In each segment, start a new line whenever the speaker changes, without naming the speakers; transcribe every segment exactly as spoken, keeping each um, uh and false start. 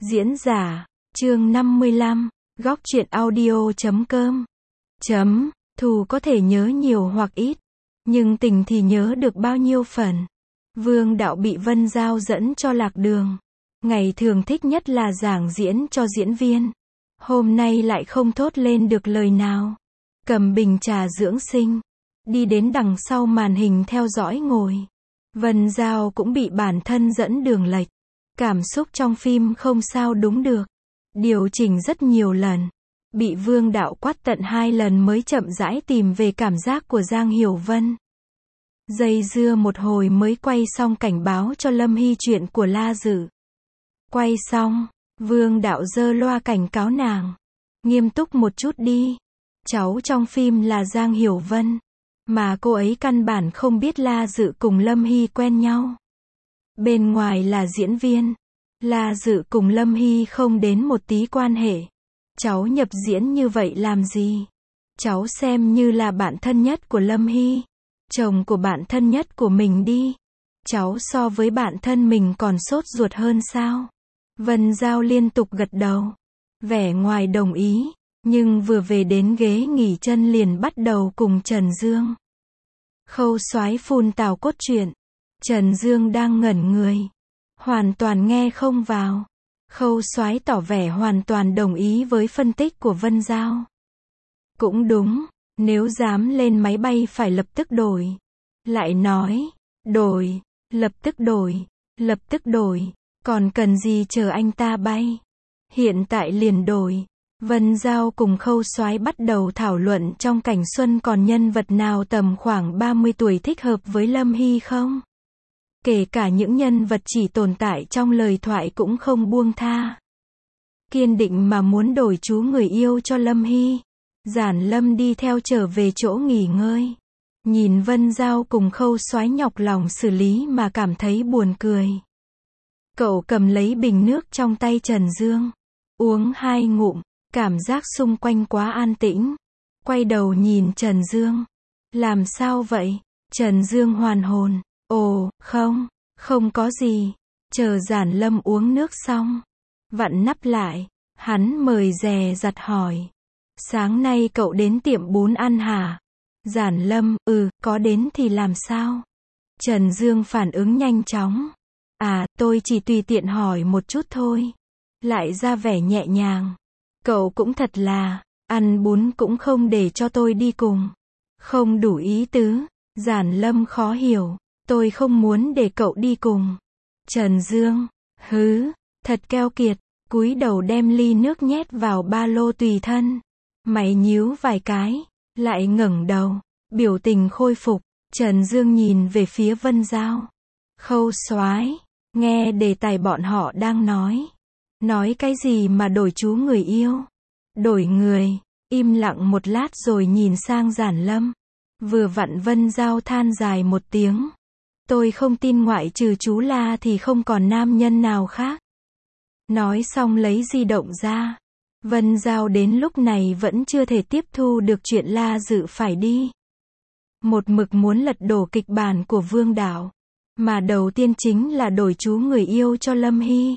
Diễn giả, chương năm mươi lăm, góc truyện audio chấm com. Chấm, thù có thể nhớ nhiều hoặc ít, nhưng tình thì nhớ được bao nhiêu phần. Vương Đạo bị Vân Giao dẫn cho lạc đường. Ngày thường thích nhất là giảng diễn cho diễn viên. Hôm nay lại không thốt lên được lời nào. Cầm bình trà dưỡng sinh, đi đến đằng sau màn hình theo dõi ngồi. Vân Giao cũng bị bản thân dẫn đường lệch. Cảm xúc trong phim không sao đúng được. Điều chỉnh rất nhiều lần. Bị Vương Đạo quát tận hai lần mới chậm rãi tìm về cảm giác của Giang Hiểu Vân. Dây dưa một hồi mới quay xong cảnh báo cho Lâm Hy chuyện của La Dử. Quay xong, Vương Đạo giơ loa cảnh cáo nàng. Nghiêm túc một chút đi. Cháu trong phim là Giang Hiểu Vân. Mà cô ấy căn bản không biết La Dử cùng Lâm Hy quen nhau. Bên ngoài là diễn viên. La Dử cùng Lâm Hy không đến một tí quan hệ. Cháu nhập diễn như vậy làm gì? Cháu xem như là bạn thân nhất của Lâm Hy. Chồng của bạn thân nhất của mình đi. Cháu so với bạn thân mình còn sốt ruột hơn sao? Vân Giao liên tục gật đầu. Vẻ ngoài đồng ý. Nhưng vừa về đến ghế nghỉ chân liền bắt đầu cùng Trần Dương. Khâu soái phun tào cốt truyện. Trần Dương đang ngẩn người. Hoàn toàn nghe không vào. Khâu soái tỏ vẻ hoàn toàn đồng ý với phân tích của Vân Giao. Cũng đúng, nếu dám lên máy bay phải lập tức đổi. Lại nói, đổi, lập tức đổi, lập tức đổi, còn cần gì chờ anh ta bay. Hiện tại liền đổi. Vân Giao cùng Khâu soái bắt đầu thảo luận trong cảnh xuân còn nhân vật nào tầm khoảng ba mươi tuổi thích hợp với Lâm Hy không? Kể cả những nhân vật chỉ tồn tại trong lời thoại cũng không buông tha. Kiên định mà muốn đổi chú người yêu cho Lâm Hy. Giản Lâm đi theo trở về chỗ nghỉ ngơi. Nhìn Vân Giao cùng Khâu soái nhọc lòng xử lý mà cảm thấy buồn cười. Cậu cầm lấy bình nước trong tay Trần Dương. Uống hai ngụm, cảm giác xung quanh quá an tĩnh. Quay đầu nhìn Trần Dương. Làm sao vậy? Trần Dương hoàn hồn. Ồ, không, không có gì. Chờ Giản Lâm uống nước xong. Vặn nắp lại. Hắn mời dè dặt hỏi. Sáng nay cậu đến tiệm bún ăn hả? Giản Lâm, ừ, có đến thì làm sao? Trần Dương phản ứng nhanh chóng. À, tôi chỉ tùy tiện hỏi một chút thôi. Lại ra vẻ nhẹ nhàng. Cậu cũng thật là, ăn bún cũng không để cho tôi đi cùng. Không đủ ý tứ. Giản Lâm khó hiểu. Tôi không muốn để cậu đi cùng. Trần Dương, hứ, thật keo kiệt, cúi đầu đem ly nước nhét vào ba lô tùy thân. Mày nhíu vài cái, lại ngẩng đầu, biểu tình khôi phục. Trần Dương nhìn về phía Vân Giao. Khâu soái, nghe đề tài bọn họ đang nói. Nói cái gì mà đổi chú người yêu? Đổi người, im lặng một lát rồi nhìn sang Giản Lâm. Vừa vặn Vân Giao than dài một tiếng. Tôi không tin ngoại trừ chú La thì không còn nam nhân nào khác. Nói xong lấy di động ra. Vân Giao đến lúc này vẫn chưa thể tiếp thu được chuyện La Dử phải đi. Một mực muốn lật đổ kịch bản của Vương Đạo. Mà đầu tiên chính là đổi chú người yêu cho Lâm Hy.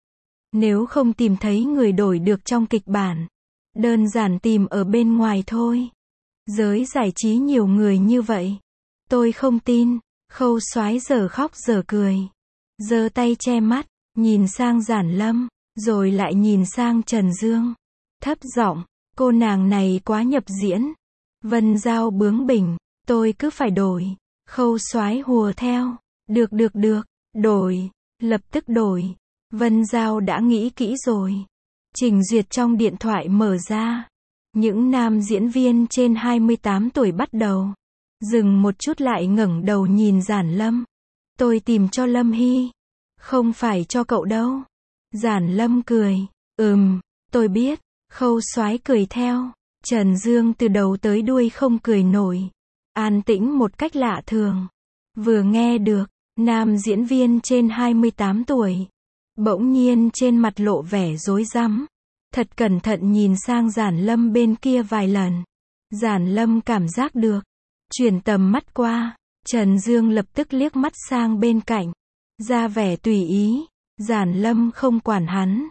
Nếu không tìm thấy người đổi được trong kịch bản. Đơn giản tìm ở bên ngoài thôi. Giới giải trí nhiều người như vậy. Tôi không tin. Khâu soái giờ khóc giờ cười. Giơ tay che mắt, nhìn sang Giản Lâm, rồi lại nhìn sang Trần Dương. Thấp giọng, cô nàng này quá nhập diễn. Vân Giao bướng bỉnh, tôi cứ phải đổi. Khâu soái hùa theo. Được được được, đổi, lập tức đổi. Vân Giao đã nghĩ kỹ rồi. Trình duyệt trong điện thoại mở ra. Những nam diễn viên trên hai mươi tám tuổi bắt đầu. Dừng một chút lại ngẩng đầu nhìn Giản Lâm. Tôi tìm cho Lâm Hy. Không phải cho cậu đâu. Giản Lâm cười. Ừm, tôi biết. Khâu soái cười theo. Trần Dương từ đầu tới đuôi không cười nổi. An tĩnh một cách lạ thường. Vừa nghe được, nam diễn viên trên hai mươi tám tuổi. Bỗng nhiên trên mặt lộ vẻ rối rắm. Thật cẩn thận nhìn sang Giản Lâm bên kia vài lần. Giản Lâm cảm giác được. Chuyển tầm mắt qua, Trần Dương lập tức liếc mắt sang bên cạnh. Ra vẻ tùy ý. Giản Lâm không quản hắn.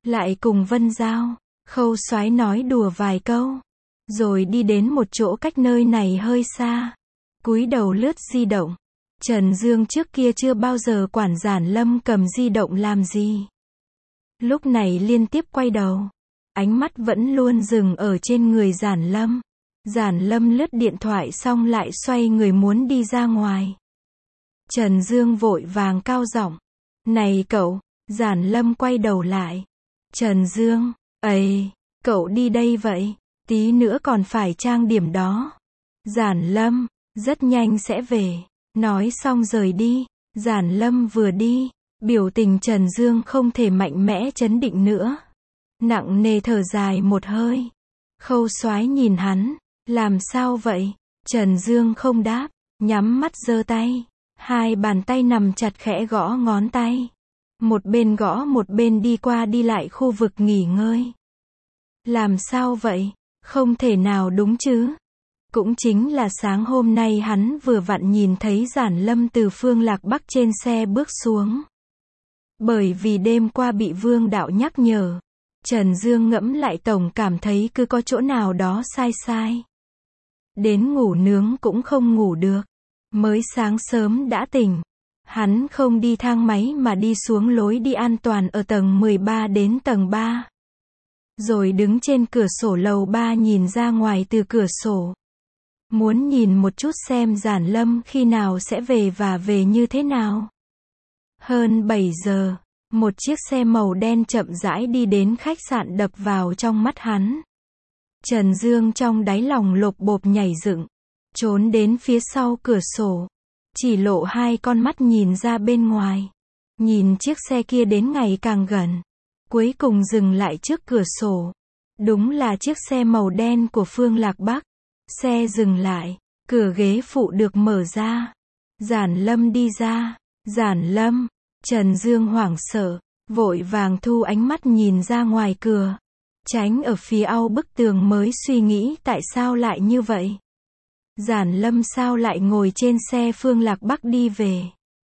lại cùng Vân Giao, Khâu Soái nói đùa vài câu, rồi đi đến một chỗ cách nơi này hơi xa, cúi đầu lướt di động. Trần Dương trước kia chưa bao giờ quản Giản Lâm cầm di động làm gì. Lúc này liên tiếp quay đầu, ánh mắt vẫn luôn dừng ở trên người Giản Lâm. Giản Lâm lướt điện thoại xong lại xoay người muốn đi ra ngoài. Trần Dương vội vàng cao giọng, "Này cậu!" Giản Lâm quay đầu lại. "Trần Dương, ấy, cậu đi đây vậy? Tí nữa còn phải trang điểm đó." Giản Lâm, "Rất nhanh sẽ về." Nói xong rời đi. Giản Lâm vừa đi, biểu tình Trần Dương không thể mạnh mẽ chấn định nữa. Nặng nề thở dài một hơi. Khâu Soái nhìn hắn, "Làm sao vậy?" Trần Dương không đáp, nhắm mắt giơ tay. Hai bàn tay nằm chặt khẽ gõ ngón tay. Một bên gõ một bên đi qua đi lại khu vực nghỉ ngơi. "Làm sao vậy? Không thể nào đúng chứ?" Cũng chính là sáng hôm nay hắn vừa vặn nhìn thấy Giản Lâm từ Phương Lạc Bắc trên xe bước xuống. Bởi vì đêm qua bị Vương Đạo nhắc nhở, Trần Dương ngẫm lại tổng cảm thấy cứ có chỗ nào đó sai sai. Đến ngủ nướng cũng không ngủ được. Mới sáng sớm đã tỉnh. Hắn không đi thang máy mà đi xuống lối đi an toàn ở tầng mười ba đến tầng ba. Rồi đứng trên cửa sổ lầu ba nhìn ra ngoài từ cửa sổ. Muốn nhìn một chút xem Giản Lâm khi nào sẽ về và về như thế nào. Hơn bảy giờ, một chiếc xe màu đen chậm rãi đi đến khách sạn đập vào trong mắt hắn. Trần Dương trong đáy lòng lộp bộp nhảy dựng, trốn đến phía sau cửa sổ, chỉ lộ hai con mắt nhìn ra bên ngoài. Nhìn chiếc xe kia đến ngày càng gần, cuối cùng dừng lại trước cửa sổ. Đúng là chiếc xe màu đen của Phương Lạc Bắc. Xe dừng lại, cửa ghế phụ được mở ra. Giản Lâm đi ra. "Giản Lâm." Trần Dương hoảng sợ, vội vàng thu ánh mắt nhìn ra ngoài cửa, tránh ở phía sau bức tường mới suy nghĩ tại sao lại như vậy. Giản Lâm sao lại ngồi trên xe Phương Lạc Bắc đi về.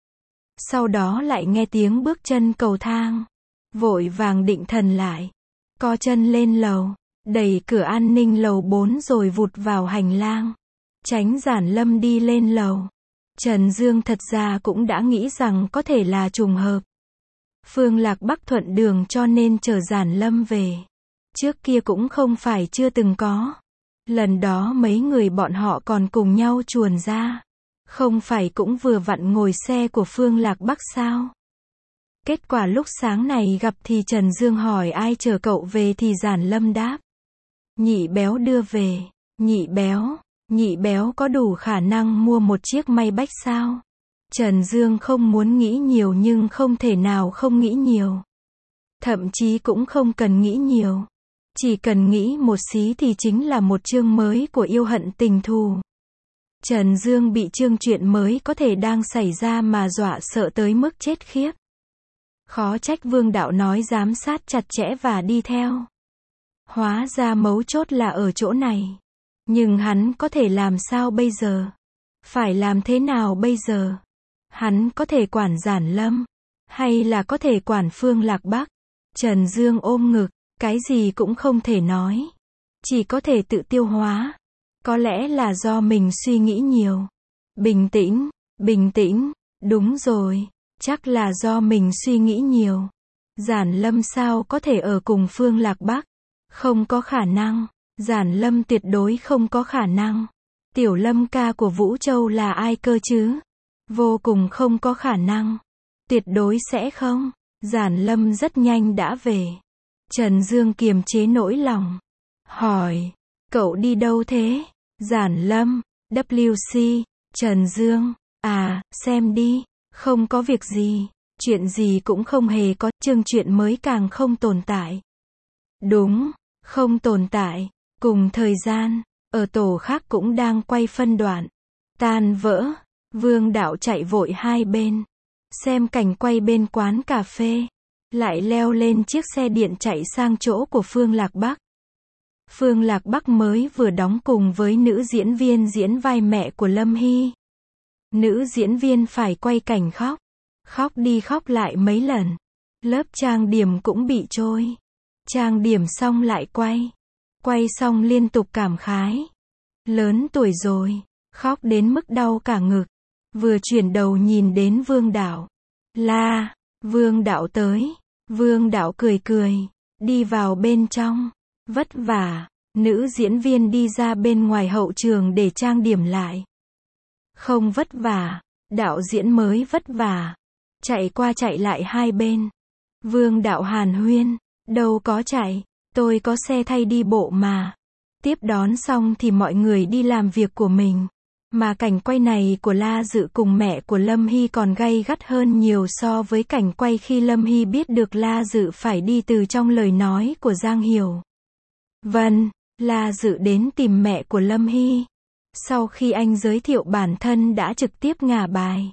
Sau đó lại nghe tiếng bước chân cầu thang, vội vàng định thần lại, co chân lên lầu, đẩy cửa an ninh lầu bốn rồi vụt vào hành lang, tránh Giản Lâm đi lên lầu. Trần Dương thật ra cũng đã nghĩ rằng có thể là trùng hợp. Phương Lạc Bắc thuận đường cho nên chờ Giản Lâm về. Trước kia cũng không phải chưa từng có. Lần đó mấy người bọn họ còn cùng nhau chuồn ra. Không phải cũng vừa vặn ngồi xe của Phương Lạc Bắc sao? Kết quả lúc sáng này gặp thì Trần Dương hỏi ai chờ cậu về thì Giản Lâm đáp. Nhị béo đưa về. Nhị béo, nhị béo có đủ khả năng mua một chiếc Maybach sao? Trần Dương không muốn nghĩ nhiều nhưng không thể nào không nghĩ nhiều. Thậm chí cũng không cần nghĩ nhiều. Chỉ cần nghĩ một xí thì chính là một chương mới của yêu hận tình thù. Trần Dương bị chương chuyện mới có thể đang xảy ra mà dọa sợ tới mức chết khiếp. Khó trách Vương Đạo nói giám sát chặt chẽ và đi theo. Hóa ra mấu chốt là ở chỗ này. Nhưng hắn có thể làm sao bây giờ? Phải làm thế nào bây giờ? Hắn có thể quản Giản Lâm, hay là có thể quản Phương Lạc Bắc? Trần Dương ôm ngực, cái gì cũng không thể nói. Chỉ có thể tự tiêu hóa. Có lẽ là do mình suy nghĩ nhiều. Bình tĩnh, bình tĩnh, đúng rồi. Chắc là do mình suy nghĩ nhiều. Giản Lâm sao có thể ở cùng Phương Lạc Bắc? Không có khả năng. Giản Lâm tuyệt đối không có khả năng. Tiểu Lâm ca của Vũ Châu là ai cơ chứ? Vô cùng không có khả năng. Tuyệt đối sẽ không. Giản Lâm rất nhanh đã về. Trần Dương kiềm chế nỗi lòng. Hỏi, cậu đi đâu thế? Giản Lâm, vê xê, Trần Dương, à, xem đi, không có việc gì, chuyện gì cũng không hề có, chương chuyện mới càng không tồn tại. Đúng, không tồn tại. Cùng thời gian, ở tổ khác cũng đang quay phân đoạn. Tan vỡ, Vương Đạo chạy vội hai bên. Xem cảnh quay bên quán cà phê. Lại leo lên chiếc xe điện chạy sang chỗ của Phương Lạc Bắc. Phương Lạc Bắc mới vừa đóng cùng với nữ diễn viên diễn vai mẹ của Lâm Hy. Nữ diễn viên phải quay cảnh khóc. Khóc đi khóc lại mấy lần. Lớp trang điểm cũng bị trôi. Trang điểm xong lại quay. Quay xong liên tục cảm khái. Lớn tuổi rồi, khóc đến mức đau cả ngực. Vừa chuyển đầu nhìn đến Vương Đạo. La, Vương Đạo tới. Vương Đạo cười cười, đi vào bên trong. Vất vả, nữ diễn viên đi ra bên ngoài hậu trường để trang điểm lại. Không vất vả, đạo diễn mới vất vả. Chạy qua chạy lại hai bên. Vương Đạo hàn huyên, đâu có chạy, tôi có xe thay đi bộ mà. Tiếp đón xong thì mọi người đi làm việc của mình. Mà cảnh quay này của La Dự cùng mẹ của Lâm Hy còn gay gắt hơn nhiều so với cảnh quay khi Lâm Hy biết được La Dự phải đi từ trong lời nói của Giang Hiểu. Vâng, La Dự đến tìm mẹ của Lâm Hy. Sau khi anh giới thiệu bản thân đã trực tiếp ngả bài.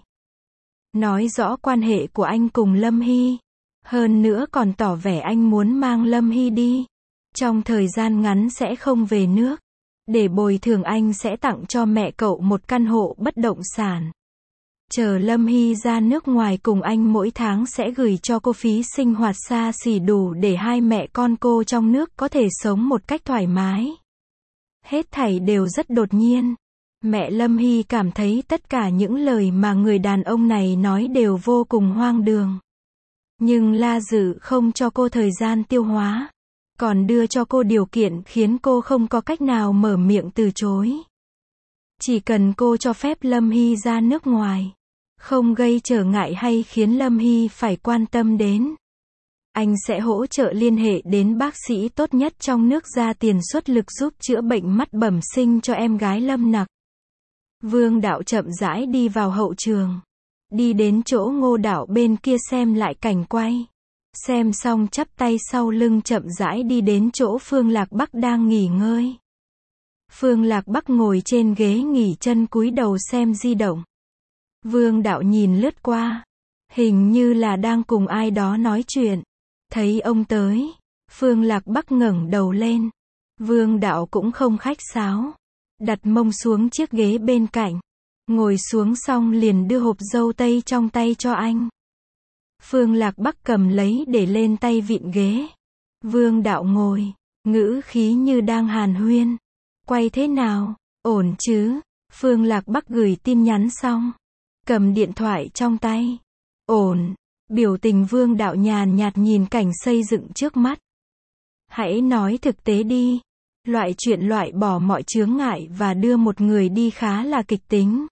Nói rõ quan hệ của anh cùng Lâm Hy. Hơn nữa còn tỏ vẻ anh muốn mang Lâm Hy đi. Trong thời gian ngắn sẽ không về nước. Để bồi thường anh sẽ tặng cho mẹ cậu một căn hộ bất động sản. Chờ Lâm Hy ra nước ngoài cùng anh mỗi tháng sẽ gửi cho cô phí sinh hoạt xa xỉ đủ để hai mẹ con cô trong nước có thể sống một cách thoải mái. Hết thảy đều rất đột nhiên. Mẹ Lâm Hy cảm thấy tất cả những lời mà người đàn ông này nói đều vô cùng hoang đường. Nhưng La Dự không cho cô thời gian tiêu hóa. Còn đưa cho cô điều kiện khiến cô không có cách nào mở miệng từ chối. Chỉ cần cô cho phép Lâm Hy ra nước ngoài. Không gây trở ngại hay khiến Lâm Hy phải quan tâm đến. Anh sẽ hỗ trợ liên hệ đến bác sĩ tốt nhất trong nước ra tiền xuất lực giúp chữa bệnh mắt bẩm sinh cho em gái Lâm Nặc. Vương Đạo chậm rãi đi vào hậu trường. Đi đến chỗ Ngô Đạo bên kia xem lại cảnh quay. Xem xong chắp tay sau lưng chậm rãi đi đến chỗ Phương Lạc Bắc đang nghỉ ngơi. Phương Lạc Bắc ngồi trên ghế nghỉ chân cúi đầu xem di động. Vương Đạo nhìn lướt qua. Hình như là đang cùng ai đó nói chuyện. Thấy ông tới. Phương Lạc Bắc ngẩng đầu lên. Vương Đạo cũng không khách sáo. Đặt mông xuống chiếc ghế bên cạnh. Ngồi xuống xong liền đưa hộp dâu tây trong tay cho anh. Phương Lạc Bắc cầm lấy để lên tay vịn ghế. Vương Đạo ngồi, ngữ khí như đang hàn huyên. Quay thế nào? Ổn chứ? Phương Lạc Bắc gửi tin nhắn xong. Cầm điện thoại trong tay. Ổn. Biểu tình Vương Đạo nhàn nhạt nhìn cảnh xây dựng trước mắt. Hãy nói thực tế đi. Loại chuyện loại bỏ mọi chướng ngại và đưa một người đi khá là kịch tính.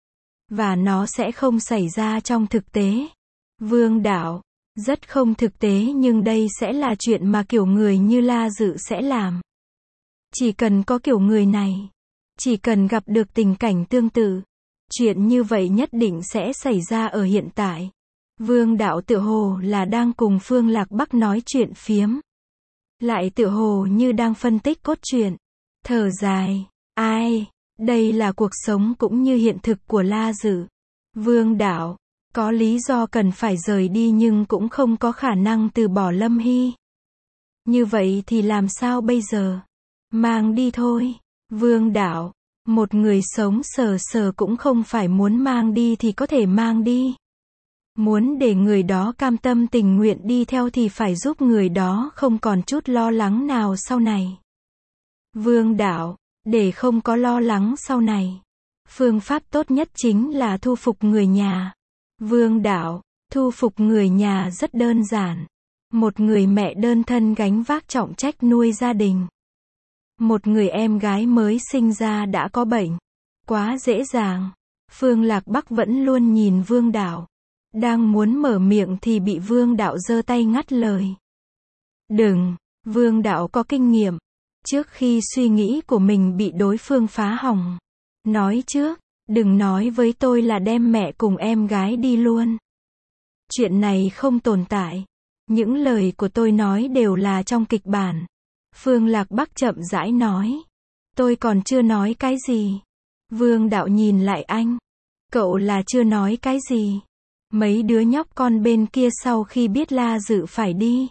Và nó sẽ không xảy ra trong thực tế. Vương Đạo, rất không thực tế nhưng đây sẽ là chuyện mà kiểu người như La Dự sẽ làm. Chỉ cần có kiểu người này, chỉ cần gặp được tình cảnh tương tự, chuyện như vậy nhất định sẽ xảy ra ở hiện tại. Vương Đạo tựa hồ là đang cùng Phương Lạc Bắc nói chuyện phiếm. Lại tựa hồ như đang phân tích cốt truyện. Thở dài, ai, đây là cuộc sống cũng như hiện thực của La Dự. Vương Đạo, có lý do cần phải rời đi nhưng cũng không có khả năng từ bỏ Lâm Hy. Như vậy thì làm sao bây giờ? Mang đi thôi. Vương Đạo, một người sống sờ sờ cũng không phải muốn mang đi thì có thể mang đi. Muốn để người đó cam tâm tình nguyện đi theo thì phải giúp người đó không còn chút lo lắng nào sau này. Vương Đạo, để không có lo lắng sau này. Phương pháp tốt nhất chính là thu phục người nhà. Vương Đạo, thu phục người nhà rất đơn giản. Một người mẹ đơn thân gánh vác trọng trách nuôi gia đình. Một người em gái mới sinh ra đã có bệnh. Quá dễ dàng. Phương Lạc Bắc vẫn luôn nhìn Vương Đạo. Đang muốn mở miệng thì bị Vương Đạo giơ tay ngắt lời. Đừng, Vương Đạo có kinh nghiệm. Trước khi suy nghĩ của mình bị đối phương phá hỏng. Nói trước, đừng nói với tôi là đem mẹ cùng em gái đi luôn. Chuyện này không tồn tại. Những lời của tôi nói đều là trong kịch bản. Phương Lạc Bắc chậm rãi nói. Tôi còn chưa nói cái gì. Vương Đạo nhìn lại anh. Cậu là chưa nói cái gì. Mấy đứa nhóc con bên kia sau khi biết La Dự phải đi.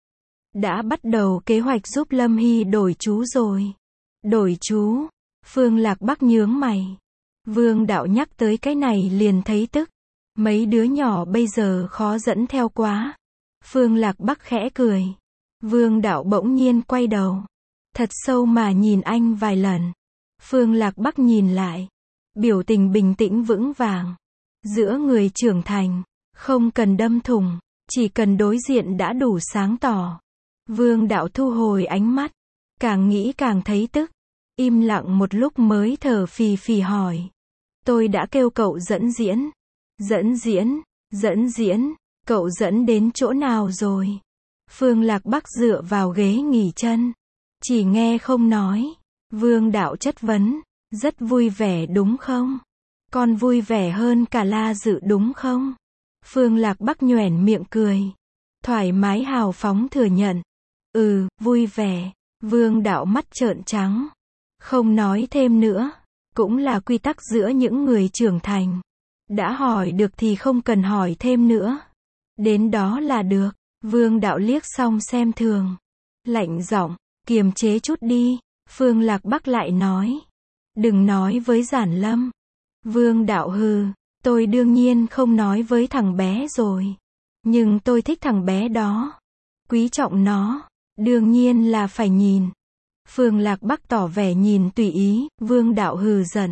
Đã bắt đầu kế hoạch giúp Lâm Hy đổi chú rồi. Đổi chú. Phương Lạc Bắc nhướng mày. Vương Đạo nhắc tới cái này liền thấy tức. Mấy đứa nhỏ bây giờ khó dẫn theo quá. Phương Lạc Bắc khẽ cười. Vương Đạo bỗng nhiên quay đầu. Thật sâu mà nhìn anh vài lần. Phương Lạc Bắc nhìn lại. Biểu tình bình tĩnh vững vàng. Giữa người trưởng thành, không cần đâm thủng, chỉ cần đối diện đã đủ sáng tỏ. Vương Đạo thu hồi ánh mắt. Càng nghĩ càng thấy tức. Im lặng một lúc mới thở phì phì hỏi. Tôi đã kêu cậu dẫn diễn. Dẫn diễn, dẫn diễn, cậu dẫn đến chỗ nào rồi? Phương Lạc Bắc dựa vào ghế nghỉ chân. Chỉ nghe không nói. Vương Đạo chất vấn. Rất vui vẻ đúng không? Còn vui vẻ hơn cả La Dự đúng không? Phương Lạc Bắc nhoẻn miệng cười. Thoải mái hào phóng thừa nhận. Ừ, vui vẻ. Vương Đạo mắt trợn trắng. Không nói thêm nữa. Cũng là quy tắc giữa những người trưởng thành. Đã hỏi được thì không cần hỏi thêm nữa. Đến đó là được. Vương Đạo liếc xong xem thường. Lạnh giọng, kiềm chế chút đi. Phương Lạc Bắc lại nói. Đừng nói với Giản Lâm. Vương Đạo hừ. Tôi đương nhiên không nói với thằng bé rồi. Nhưng tôi thích thằng bé đó. Quý trọng nó. Đương nhiên là phải nhìn. Phương Lạc Bắc tỏ vẻ nhìn tùy ý. Vương Đạo hừ giận.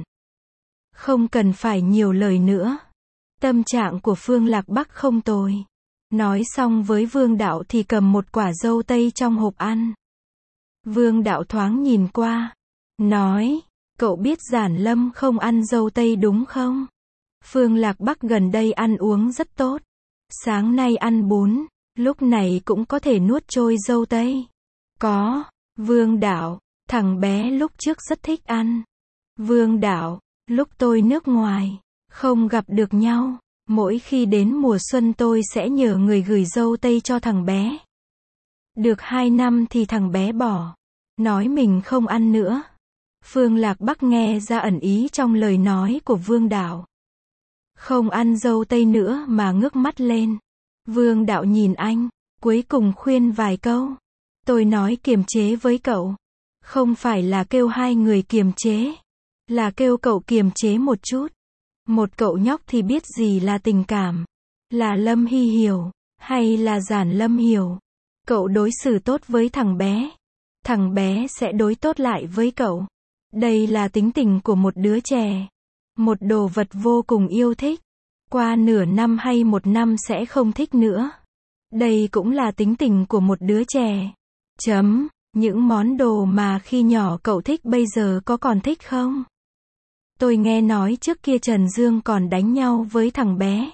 Không cần phải nhiều lời nữa. Tâm trạng của Phương Lạc Bắc không tồi. Nói xong với Vương Đạo thì cầm một quả dâu tây trong hộp ăn. Vương Đạo thoáng nhìn qua. Nói. Cậu biết Giản Lâm không ăn dâu tây đúng không? Phương Lạc Bắc gần đây ăn uống rất tốt. Sáng nay ăn bún. Lúc này cũng có thể nuốt trôi dâu tây. Có. Vương Đạo. Thằng bé lúc trước rất thích ăn. Vương Đạo. Lúc tôi nước ngoài. Không gặp được nhau. Mỗi khi đến mùa xuân tôi sẽ nhờ người gửi dâu tây cho thằng bé. Được hai năm thì thằng bé bỏ. Nói mình không ăn nữa. Phương Lạc Bắc nghe ra ẩn ý trong lời nói của Vương Đạo. Không ăn dâu tây nữa mà ngước mắt lên. Vương Đạo nhìn anh. Cuối cùng khuyên vài câu. Tôi nói kiềm chế với cậu. Không phải là kêu hai người kiềm chế. Là kêu cậu kiềm chế một chút. Một cậu nhóc thì biết gì là tình cảm. Là Lâm Hy hiểu. Hay là Giản Lâm hiểu. Cậu đối xử tốt với thằng bé. Thằng bé sẽ đối tốt lại với cậu. Đây là tính tình của một đứa trẻ. Một đồ vật vô cùng yêu thích. Qua nửa năm hay một năm sẽ không thích nữa. Đây cũng là tính tình của một đứa trẻ. Chấm. Những món đồ mà khi nhỏ cậu thích bây giờ có còn thích không? Tôi nghe nói trước kia Trần Dương còn đánh nhau với thằng bé.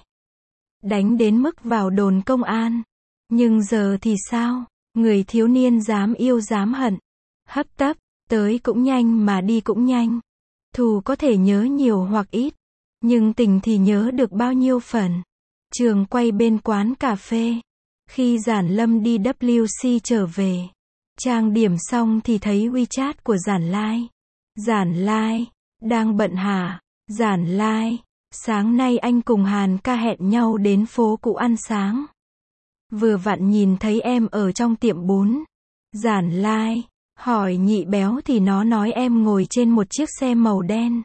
Đánh đến mức vào đồn công an. Nhưng giờ thì sao? Người thiếu niên dám yêu dám hận. Hấp tấp, tới cũng nhanh mà đi cũng nhanh. Thù có thể nhớ nhiều hoặc ít. Nhưng tình thì nhớ được bao nhiêu phần. Trường quay bên quán cà phê. Khi Giản Lâm đi W C trở về. Trang điểm xong thì thấy WeChat của Giản Lai. Giản Lai. Đang bận hả? Giản Lai. Sáng nay anh cùng Hàn ca hẹn nhau đến phố cũ ăn sáng. Vừa vặn nhìn thấy em ở trong tiệm bún. Giản Lai. Hỏi nhị béo thì nó nói em ngồi trên một chiếc xe màu đen.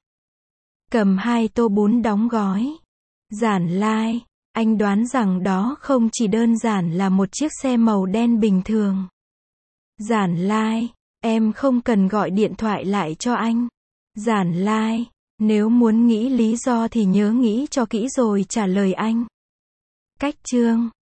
Cầm hai tô bún đóng gói. Giản Lai. Anh đoán rằng đó không chỉ đơn giản là một chiếc xe màu đen bình thường. Giản Lai. Em không cần gọi điện thoại lại cho anh. Giản Lai. Nếu muốn nghĩ lý do thì nhớ nghĩ cho kỹ rồi trả lời anh. Cách chương